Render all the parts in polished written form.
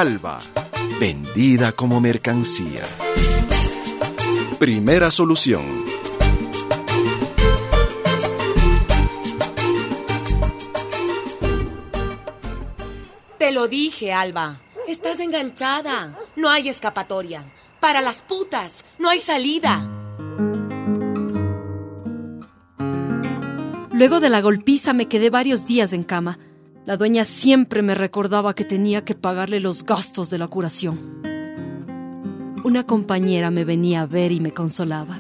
Alba, vendida como mercancía. Primera solución. Te lo dije, Alba. Estás enganchada. No hay escapatoria. Para las putas, no hay salida. Luego de la golpiza me quedé varios días en cama. La dueña siempre me recordaba que tenía que pagarle los gastos de la curación. Una compañera me venía a ver y me consolaba.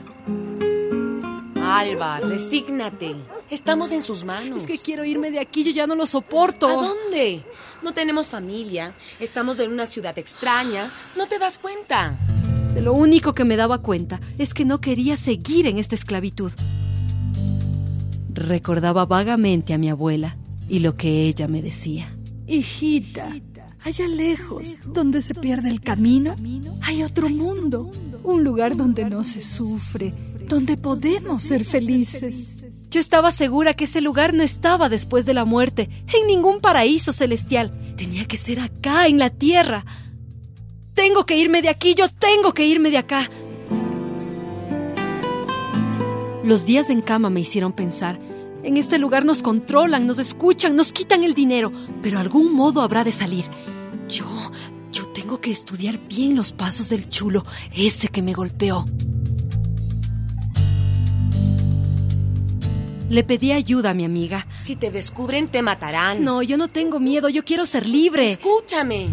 Alba, resígnate. Estamos en sus manos. Es que quiero irme de aquí, yo ya no lo soporto. ¿A dónde? No tenemos familia. Estamos en una ciudad extraña. ¿No te das cuenta? De lo único que me daba cuenta es que no quería seguir en esta esclavitud. Recordaba vagamente a mi abuela y lo que ella me decía. Hijita, allá lejos, donde se pierde el camino, hay otro mundo. Un lugar donde no se sufre, donde podemos ser felices. Yo estaba segura que ese lugar no estaba después de la muerte, en ningún paraíso celestial. Tenía que ser acá, en la tierra. Tengo que irme de aquí, yo tengo que irme de acá. Los días en cama me hicieron pensar. En este lugar nos controlan, nos escuchan, nos quitan el dinero, pero algún modo habrá de salir. Yo tengo que estudiar bien los pasos del chulo, ese que me golpeó. Le pedí ayuda a mi amiga. Si te descubren, te matarán. No, yo no tengo miedo, yo quiero ser libre. Escúchame.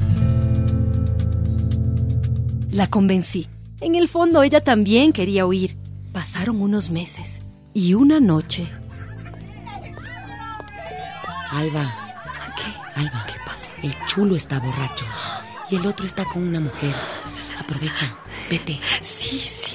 La convencí. En el fondo, ella también quería huir. Pasaron unos meses y una noche... Alba. ¿Qué? Alba. ¿Qué pasa? El chulo está borracho y el otro está con una mujer. Aprovecha, vete. Sí.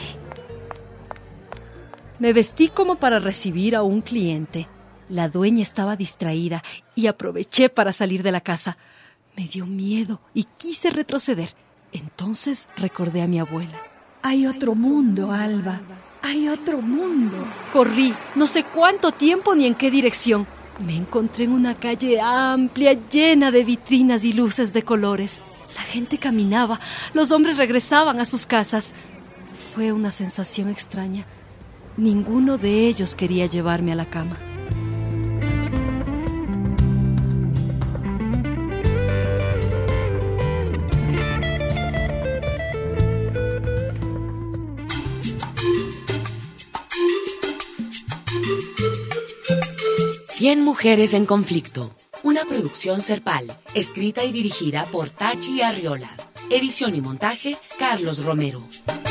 Me vestí como para recibir a un cliente. La dueña estaba distraída y aproveché para salir de la casa. Me dio miedo y quise retroceder. Entonces recordé a mi abuela. Hay otro mundo, Alba. Hay otro mundo. Corrí, no sé cuánto tiempo ni en qué dirección. Me encontré en una calle amplia, llena de vitrinas y luces de colores. La gente caminaba, los hombres regresaban a sus casas. Fue una sensación extraña. Ninguno de ellos quería llevarme a la cama. Cien mujeres en conflicto. Una producción Serpal, escrita y dirigida por Tachi Arriola. Edición y montaje, Carlos Romero.